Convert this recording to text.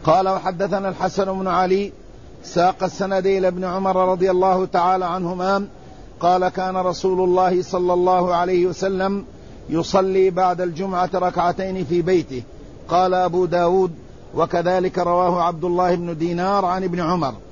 قال وحدثنا الحسن بن علي ساق السند إلى ابن عمر رضي الله تعالى عنهما قال كان رسول الله صلى الله عليه وسلم يصلي بعد الجمعة ركعتين في بيته. قال أبو داود وكذلك رواه عبد الله بن دينار عن ابن عمر.